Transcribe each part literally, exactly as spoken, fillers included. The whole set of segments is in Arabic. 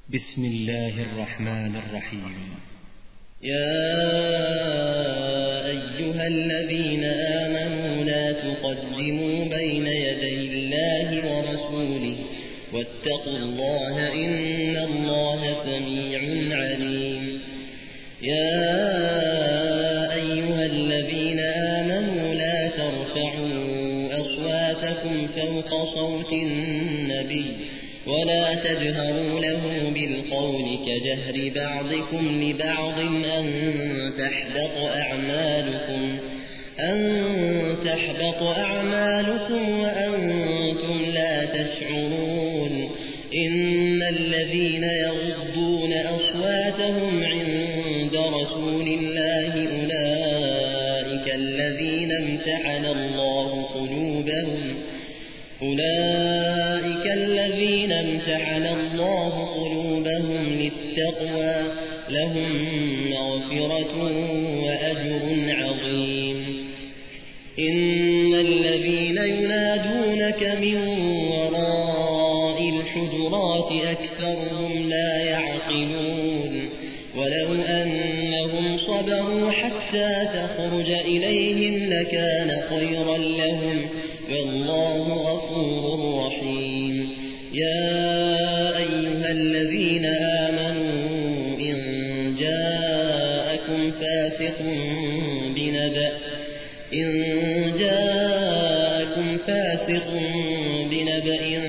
بسم الله الرحمن الرحيم. يا أيها الذين آمنوا لا تقدموا بين يدي الله ورسوله واتقوا الله إن الله سميع عليم. يا أيها الذين آمنوا لا ترفعوا أصواتكم فوق صوت النبي ولا تجهروا له بالقول كجهر بعضكم لبعض أن تحبط أعمالكم أن تحبط أعمالكم وأنتم لا تشعرون. إن الذين يغضون أصواتهم عند رسول الله أولئك الذين امتحن الله قلوبهم أولئك الذين امتحن الله قلوبهم للتقوى لهم مغفرة وأجر عظيم. إن الذين ينادونك من وراء الحجرات أكثرهم لا يعقلون. ولو أنهم صبروا حتى تخرج إليهم لكان خيرا لهم والله غفور رحيم. يا أيها الذين آمنوا إن جاءكم فاسق بنبأ إن جاءكم فاسق بنبأ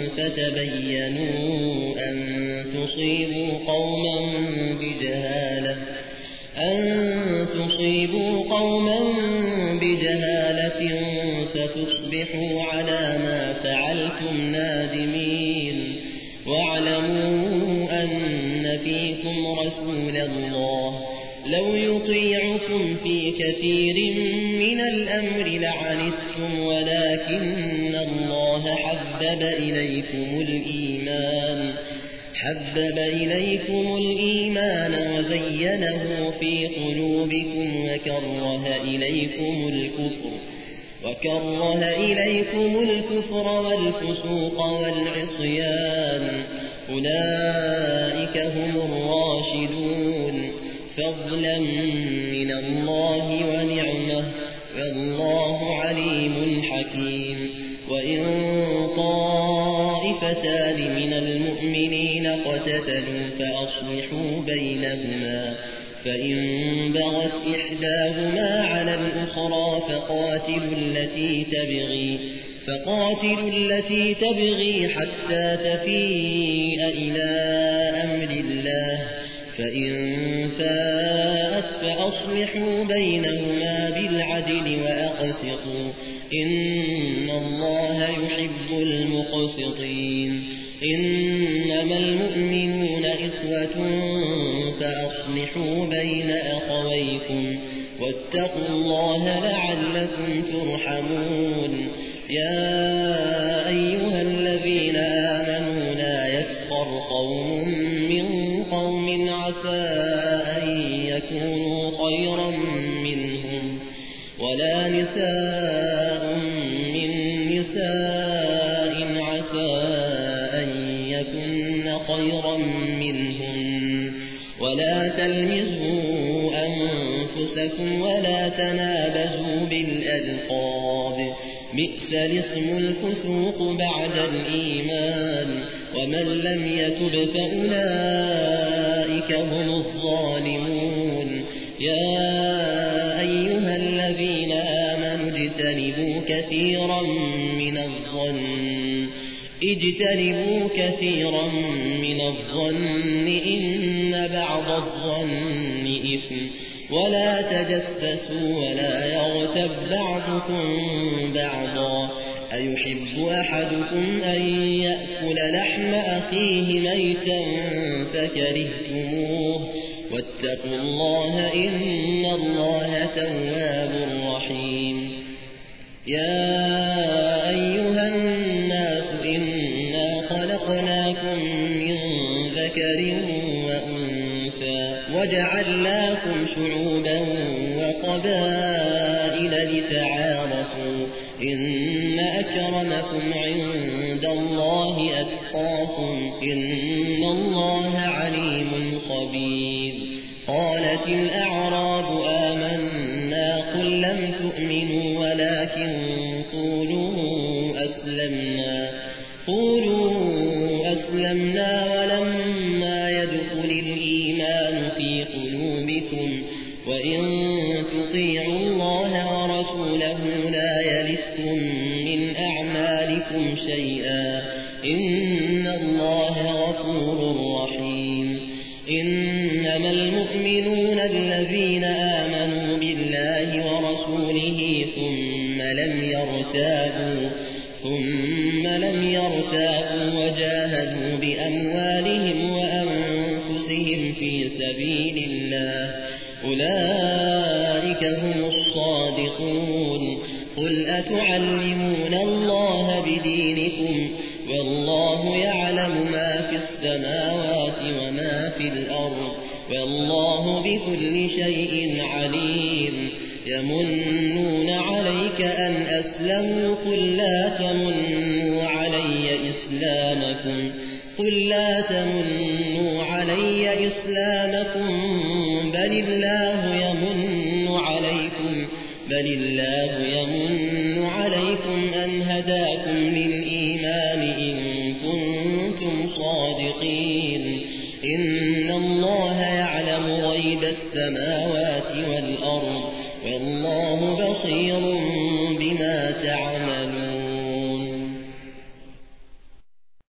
فتبينوا أن تصيبوا قوما بجهالة أن تصيبوا قوما بجهالة فتصبحوا على ما فعلتم نادمين. واعلموا أن فيكم رسول الله لو يطيعكم في كثير من الأمر لعنتم ولكن الله حبب إليكم الإيمان حبب إليكم الإيمان وزينه في قلوبكم وكره إليكم الكفر وكره إليكم الكفر والفسوق والعصيان أولئك هم الراشدون فضلا من الله ونعمه والله عليم حكيم. وإن طائفتان من المؤمنين اقتتلوا فأصلحوا بينهما فإن بغت إحداهما على الأخرى فقاتلوا التي تبغي فقاتلوا التي تبغي حتى تفيء إلى أمر الله فإن فاءت فأصلحوا بينهما بالعدل وأقسطوا إن الله يحب المقسطين. إنما المؤمنون إخوة فأصلحوا بين أخويكم واتقوا الله لعلكم ترحمون. يا أيها الذين آمنوا لا يسخر قوم من قوم عسى أن يكونوا خيرا منهم ولا نساء من نساء عسى أن يكن خيرا منهن ولا تلمزوا أنفسكم ولا تنابزوا بالألقاب بئس الاسم الفسوق بعد الإيمان ومن لم يتب فأولئك هم الظالمون. يا أيها الذين آمنوا اجتنبوا كثيرا من الظن اجتنبوا كثيرا من الظن إن بعض الظن إثم ولا تجسسوا ولا يغتب بعضكم بعضا أيحب أحدكم أن يأكل لحم أخيه ميتا فكرهتموه واتقوا الله إن الله تواب رحيم. يا أيها الناس إنا خلقناكم من ذكر وأنثى وجعلناكم شعوبا وقبائل لتعارفوا إن أكرمكم عند الله أتقاكم إن الله الله عليم خبير. قالت الأعراب آمنا قل لم تؤمنوا ولكن قولوا أسلمنا قولوا أسلمنا ولما يدخل الإيمان في قلوبكم وإن تطيعوا الله ورسوله لا يلتكم من أعمالكم شيئا إن الله غفور رحيم. إنما المؤمنون الذين آمنوا بالله ورسوله ثم لم يرتابوا ثم لم يرتابوا وجاهدوا بأموالهم وأنفسهم في سبيل الله أولئك هم الصادقون. قل أتعلمون الله بدينكم والله يعلم ما في السماوات وما في الأرض والله بكل شيء عليم. يمنون عليك أن أسلموا قل لا تمنوا علي إسلامكم قل لا تمنوا علي إسلامكم بل الله يمن عليكم بل الله يمن عليكم أن هداكم للإيمان إن كنتم صادقين. إن الله يعلم غيب السماوات والأرض والله بصير بما تعملون.